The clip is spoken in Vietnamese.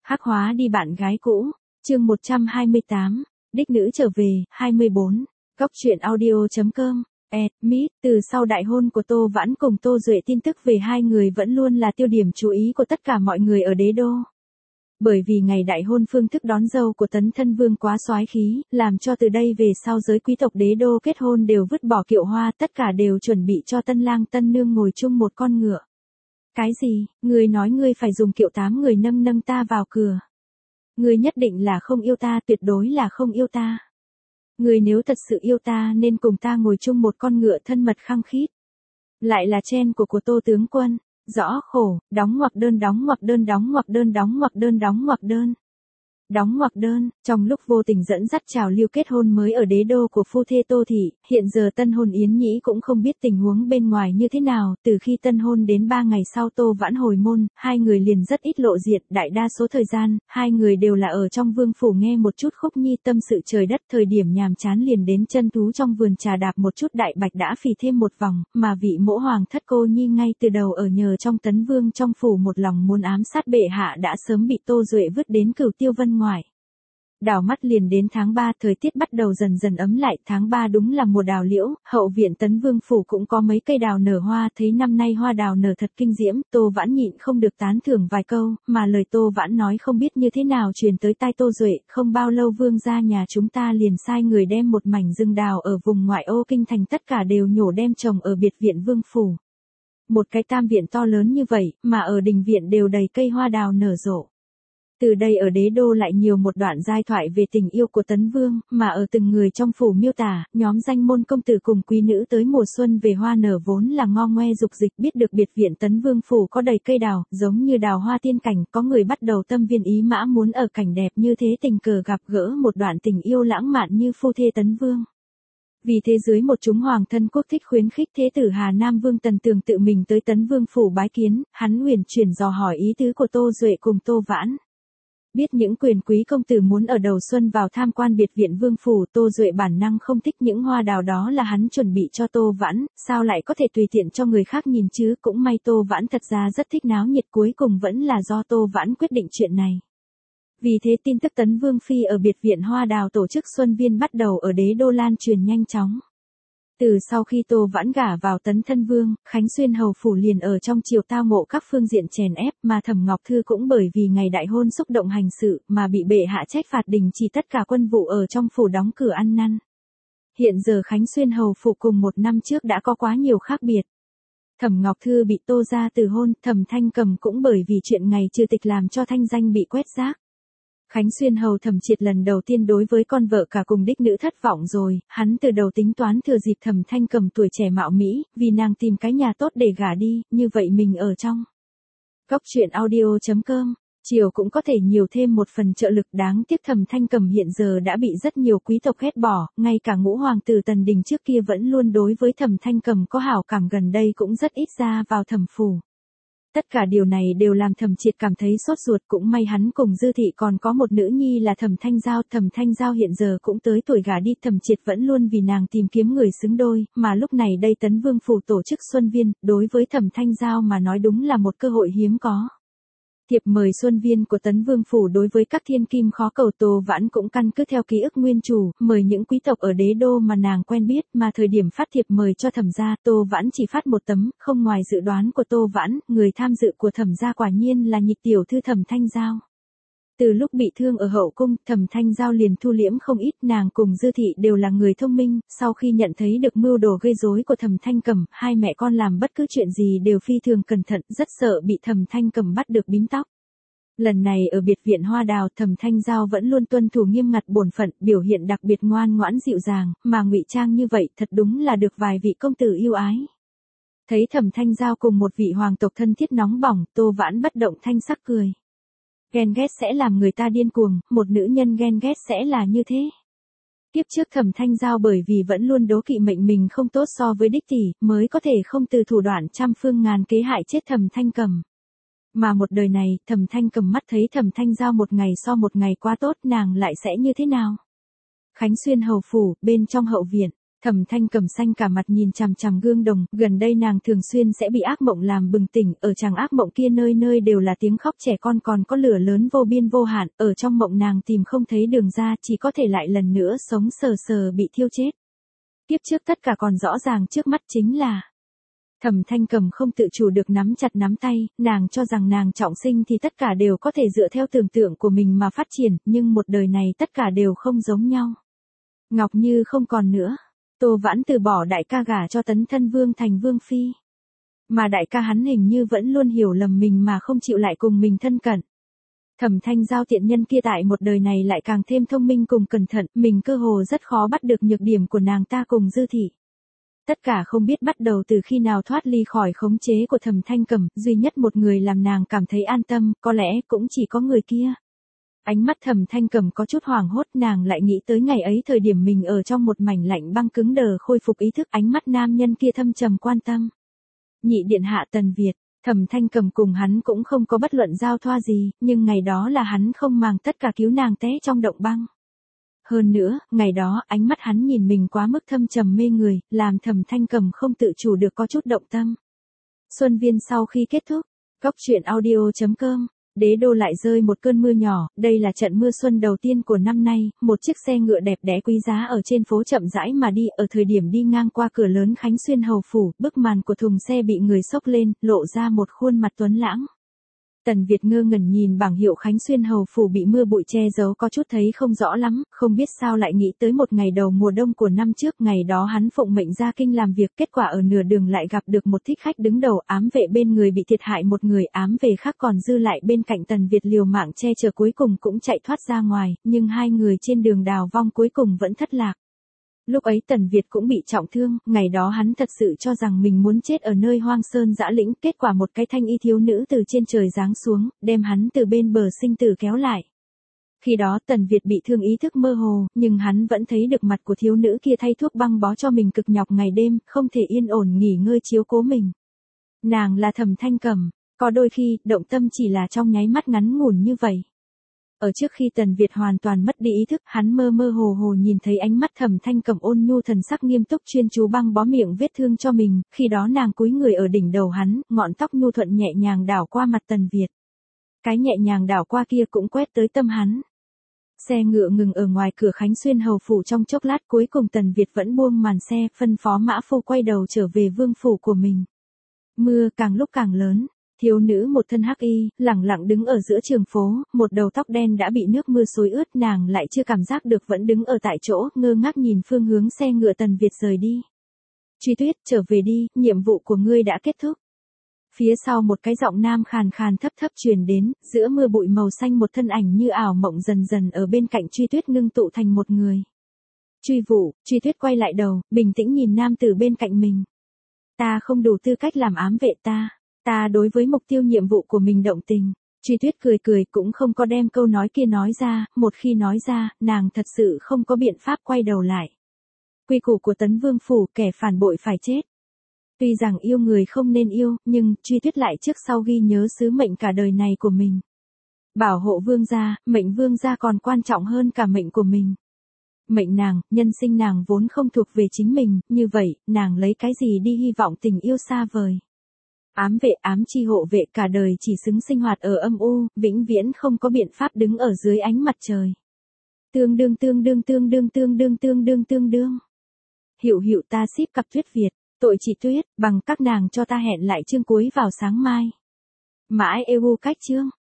Hắc hóa đi bạn gái cũ, chương 128, đích nữ trở về, 24, góc truyện audio.com, Meet, từ sau đại hôn của Tô Vãn cùng Tô Duệ tin tức về hai người vẫn luôn là tiêu điểm chú ý của tất cả mọi người ở đế đô. Bởi vì ngày đại hôn phương thức đón dâu của Tấn Thân Vương quá soái khí, làm cho từ đây về sau giới quý tộc đế đô kết hôn đều vứt bỏ kiệu hoa, tất cả đều chuẩn bị cho tân lang tân nương ngồi chung một con ngựa. Cái gì, ngươi nói ngươi phải dùng kiệu 8 người nâng nâng ta vào cửa. Ngươi nhất định là không yêu ta, tuyệt đối là không yêu ta. Ngươi nếu thật sự yêu ta nên cùng ta ngồi chung một con ngựa thân mật khăng khít. Lại là chen của Tô tướng quân, rõ khổ, đóng ngoặc đơn đóng ngoặc đơn đóng ngoặc đơn đóng ngoặc đơn đóng ngoặc đơn. Đóng ngoặc đơn, trong lúc vô tình dẫn dắt trào lưu kết hôn mới ở đế đô của phu thê Tô Thị, hiện giờ tân hôn Yến Nhĩ cũng không biết tình huống bên ngoài như thế nào, từ khi tân hôn đến 3 ngày sau Tô Vãn hồi môn, hai người liền rất ít lộ diện, đại đa số thời gian, hai người đều là ở trong vương phủ nghe một chút khúc nhi tâm sự trời đất, thời điểm nhàm chán liền đến chân thú trong vườn trà đạp một chút đại bạch đã phì thêm một vòng, mà vị mỗ hoàng thất cô nhi ngay từ đầu ở nhờ trong Tấn Vương trong phủ một lòng muốn ám sát bệ hạ đã sớm bị Tô Duệ vứt đến Cửu Tiêu Vân ngoài. Đảo mắt liền đến tháng 3, thời tiết bắt đầu dần dần ấm lại, tháng 3 đúng là mùa đào liễu, hậu viện Tấn Vương phủ cũng có mấy cây đào nở hoa, thấy năm nay hoa đào nở thật kinh diễm, Tô Vãn nhịn không được tán thưởng vài câu, mà lời Tô Vãn nói không biết như thế nào truyền tới tai Tô Duệ, không bao lâu vương gia nhà chúng ta liền sai người đem một mảnh rừng đào ở vùng ngoại ô kinh thành tất cả đều nhổ đem trồng ở biệt viện vương phủ. Một cái tam viện to lớn như vậy, mà ở đình viện đều đầy cây hoa đào nở rộ. Từ đây ở đế đô lại nhiều một đoạn giai thoại về tình yêu của Tấn Vương, mà ở từng người trong phủ miêu tả, nhóm danh môn công tử cùng quý nữ tới mùa xuân về hoa nở vốn là ngo ngoe dục dịch, biết được biệt viện Tấn Vương phủ có đầy cây đào, giống như đào hoa tiên cảnh, có người bắt đầu tâm viên ý mã muốn ở cảnh đẹp như thế tình cờ gặp gỡ một đoạn tình yêu lãng mạn như phu thê Tấn Vương. Vì thế dưới một chúng hoàng thân quốc thích khuyến khích thế tử Hà Nam Vương Tần Tường tự mình tới Tấn Vương phủ bái kiến, hắn huyền chuyển dò hỏi ý tứ của Tô Duệ cùng Tô Vãn. Biết những quyền quý công tử muốn ở đầu xuân vào tham quan biệt viện vương phủ, Tô Duệ bản năng không thích những hoa đào đó là hắn chuẩn bị cho Tô Vãn, sao lại có thể tùy tiện cho người khác nhìn chứ, cũng may Tô Vãn thật ra rất thích náo nhiệt, cuối cùng vẫn là do Tô Vãn quyết định chuyện này. Vì thế tin tức Tấn Vương phi ở biệt viện hoa đào tổ chức xuân viên bắt đầu ở đế đô lan truyền nhanh chóng. Từ sau khi Tô Vãn gả vào Tấn Thân Vương, Khánh Xuyên hầu phủ liền ở trong triều tao ngộ các phương diện chèn ép, mà Thẩm Ngọc Thư cũng bởi vì ngày đại hôn xúc động hành sự mà bị bệ hạ trách phạt đình chỉ tất cả quân vụ ở trong phủ, đóng cửa ăn năn. Hiện giờ Khánh Xuyên hầu phủ cùng một năm trước đã có quá nhiều khác biệt. Thẩm Ngọc Thư bị Tô gia từ hôn, Thẩm Thanh Cầm cũng bởi vì chuyện ngày trừ tịch làm cho thanh danh bị quét rác. Khánh Xuyên hầu Thẩm Triệt lần đầu tiên đối với con vợ cả cùng đích nữ thất vọng rồi, hắn từ đầu tính toán thừa dịp Thẩm Thanh Cầm tuổi trẻ mạo mỹ, vì nàng tìm cái nhà tốt để gả đi, như vậy mình ở trong. Góc truyện audio.com, chiều cũng có thể nhiều thêm một phần trợ lực, đáng tiếc Thẩm Thanh Cầm hiện giờ đã bị rất nhiều quý tộc ghét bỏ, ngay cả ngũ hoàng tử Tần Đình trước kia vẫn luôn đối với Thẩm Thanh Cầm có hảo cảm, gần đây cũng rất ít ra vào thẩm phủ. Tất cả điều này đều làm Thẩm Triệt cảm thấy sốt ruột, cũng may hắn cùng Dư Thị còn có một nữ nhi là Thẩm Thanh Giao, Thẩm Thanh Giao hiện giờ cũng tới tuổi gả đi, Thẩm Triệt vẫn luôn vì nàng tìm kiếm người xứng đôi, mà lúc này đây Tấn Vương phủ tổ chức xuân viên, đối với Thẩm Thanh Giao mà nói đúng là một cơ hội hiếm có. Thiệp mời xuân viên của Tấn Vương phủ đối với các thiên kim khó cầu, Tô Vãn cũng căn cứ theo ký ức nguyên chủ, mời những quý tộc ở đế đô mà nàng quen biết, mà thời điểm phát thiệp mời cho Thẩm gia, Tô Vãn chỉ phát một tấm, không ngoài dự đoán của Tô Vãn, người tham dự của Thẩm gia quả nhiên là nhị tiểu thư Thẩm Thanh Giao. Từ lúc bị thương ở hậu cung, Thẩm Thanh Giao liền thu liễm không ít, nàng cùng Dư Thị đều là người thông minh, sau khi nhận thấy được mưu đồ gây rối của Thẩm Thanh Cầm, hai mẹ con làm bất cứ chuyện gì đều phi thường cẩn thận, rất sợ bị Thẩm Thanh Cầm bắt được bím tóc. Lần này ở biệt viện hoa đào, Thẩm Thanh Giao vẫn luôn tuân thủ nghiêm ngặt bổn phận, biểu hiện đặc biệt ngoan ngoãn dịu dàng, mà ngụy trang như vậy thật đúng là được vài vị công tử yêu ái. Thấy Thẩm Thanh Giao cùng một vị hoàng tộc thân thiết nóng bỏng, Tô Vãn bất động thanh sắc cười. Ghen ghét sẽ làm người ta điên cuồng, một nữ nhân ghen ghét sẽ là như thế. Tiếp trước Thẩm Thanh Giao bởi vì vẫn luôn đố kỵ mệnh mình không tốt so với đích tỷ, mới có thể không từ thủ đoạn trăm phương ngàn kế hại chết Thẩm Thanh Cầm. Mà một đời này, Thẩm Thanh Cầm mắt thấy Thẩm Thanh Giao một ngày so một ngày quá tốt, nàng lại sẽ như thế nào? Khánh Xuyên hầu phủ, bên trong hậu viện, Thẩm Thanh Cầm xanh cả mặt nhìn chằm chằm gương đồng, gần đây nàng thường xuyên sẽ bị ác mộng làm bừng tỉnh, ở chàng ác mộng kia nơi nơi đều là tiếng khóc trẻ con còn có lửa lớn vô biên vô hạn, ở trong mộng nàng tìm không thấy đường ra, chỉ có thể lại lần nữa sống sờ sờ bị thiêu chết. Kiếp trước tất cả còn rõ ràng trước mắt chính là Thẩm Thanh Cầm không tự chủ được nắm chặt nắm tay, nàng cho rằng nàng trọng sinh thì tất cả đều có thể dựa theo tưởng tượng của mình mà phát triển, nhưng một đời này tất cả đều không giống nhau. Ngọc Như không còn nữa. Tô Vãn từ bỏ đại ca gả cho Tấn Thân Vương thành Vương Phi. Mà đại ca hắn hình như vẫn luôn hiểu lầm mình mà không chịu lại cùng mình thân cận. Thẩm Thanh Giao tiện nhân kia tại một đời này lại càng thêm thông minh cùng cẩn thận, mình cơ hồ rất khó bắt được nhược điểm của nàng ta cùng Dư Thị. Tất cả không biết bắt đầu từ khi nào thoát ly khỏi khống chế của Thẩm Thanh Cầm, duy nhất một người làm nàng cảm thấy an tâm, có lẽ cũng chỉ có người kia. Ánh mắt Thẩm Thanh Cầm có chút hoảng hốt, nàng lại nghĩ tới ngày ấy thời điểm mình ở trong một mảnh lạnh băng cứng đờ khôi phục ý thức, ánh mắt nam nhân kia thâm trầm quan tâm. Nhị điện hạ Tần Việt, Thẩm Thanh Cầm cùng hắn cũng không có bất luận giao thoa gì, nhưng ngày đó là hắn không màng tất cả cứu nàng té trong động băng. Hơn nữa, ngày đó ánh mắt hắn nhìn mình quá mức thâm trầm mê người, làm Thẩm Thanh Cầm không tự chủ được có chút động tâm. Xuân Viên sau khi kết thúc, Góc Truyện Audio.com. Đế đô lại rơi một cơn mưa nhỏ, đây là trận mưa xuân đầu tiên của năm nay, một chiếc xe ngựa đẹp đẽ quý giá ở trên phố chậm rãi mà đi, ở thời điểm đi ngang qua cửa lớn Khánh Xuyên hầu phủ, bức màn của thùng xe bị người xốc lên, lộ ra một khuôn mặt tuấn lãng. Tần Việt ngơ ngẩn nhìn bảng hiệu Khánh Xuyên hầu phủ bị mưa bụi che giấu có chút thấy không rõ lắm, không biết sao lại nghĩ tới một ngày đầu mùa đông của năm trước, ngày đó hắn phụng mệnh ra kinh làm việc, kết quả ở nửa đường lại gặp được một thích khách đứng đầu, ám vệ bên người bị thiệt hại một người, ám vệ khác còn dư lại bên cạnh Tần Việt liều mạng che chở cuối cùng cũng chạy thoát ra ngoài, nhưng hai người trên đường đào vong cuối cùng vẫn thất lạc. Lúc ấy Tần Việt cũng bị trọng thương, ngày đó hắn thật sự cho rằng mình muốn chết ở nơi hoang sơn dã lĩnh, kết quả một cái thanh y thiếu nữ từ trên trời giáng xuống, đem hắn từ bên bờ sinh tử kéo lại. Khi đó Tần Việt bị thương ý thức mơ hồ, nhưng hắn vẫn thấy được mặt của thiếu nữ kia thay thuốc băng bó cho mình cực nhọc ngày đêm, không thể yên ổn nghỉ ngơi chiếu cố mình. Nàng là Thẩm Thanh Cầm, có đôi khi, động tâm chỉ là trong nháy mắt ngắn ngủn như vậy. Ở trước khi Tần Việt hoàn toàn mất đi ý thức, hắn mơ mơ hồ hồ nhìn thấy ánh mắt Thẩm Thanh Cầm ôn nhu thần sắc nghiêm túc chuyên chú băng bó miệng vết thương cho mình, khi đó nàng cúi người ở đỉnh đầu hắn, ngọn tóc nhu thuận nhẹ nhàng đảo qua mặt Tần Việt. Cái nhẹ nhàng đảo qua kia cũng quét tới tâm hắn. Xe ngựa ngừng ở ngoài cửa Khánh Xuyên hầu phủ trong chốc lát, cuối cùng Tần Việt vẫn buông màn xe, phân phó mã phu quay đầu trở về vương phủ của mình. Mưa càng lúc càng lớn. Thiếu nữ một thân hắc y, lẳng lặng đứng ở giữa trường phố, một đầu tóc đen đã bị nước mưa xối ướt, nàng lại chưa cảm giác được vẫn đứng ở tại chỗ, ngơ ngác nhìn phương hướng xe ngựa Tần Việt rời đi. Truy Tuyết, trở về đi, nhiệm vụ của ngươi đã kết thúc. Phía sau một cái giọng nam khàn khàn thấp thấp truyền đến, giữa mưa bụi màu xanh một thân ảnh như ảo mộng dần dần ở bên cạnh Truy Tuyết ngưng tụ thành một người. Truy Vũ, Truy Tuyết quay lại đầu, bình tĩnh nhìn nam tử bên cạnh mình. Ta không đủ tư cách làm ám vệ ta. Ta đối với mục tiêu nhiệm vụ của mình động tình. Truy Tuyết cười cười cũng không có đem câu nói kia nói ra, một khi nói ra, nàng thật sự không có biện pháp quay đầu lại. Quy củ của Tấn Vương phủ, kẻ phản bội phải chết. Tuy rằng yêu người không nên yêu, nhưng Truy Tuyết lại trước sau ghi nhớ sứ mệnh cả đời này của mình. Bảo hộ vương gia, mệnh vương gia còn quan trọng hơn cả mệnh của mình. Mệnh nàng, nhân sinh nàng vốn không thuộc về chính mình, như vậy, nàng lấy cái gì đi hy vọng tình yêu xa vời. Ám vệ ám chi hộ vệ cả đời chỉ xứng sinh hoạt ở âm u, vĩnh viễn không có biện pháp đứng ở dưới ánh mặt trời. Tương đương. Hiểu ta ship cặp Tuyết Việt, tội chị Tuyết, bằng các nàng cho ta hẹn lại chương cuối vào sáng mai. Mãi EU cách chương.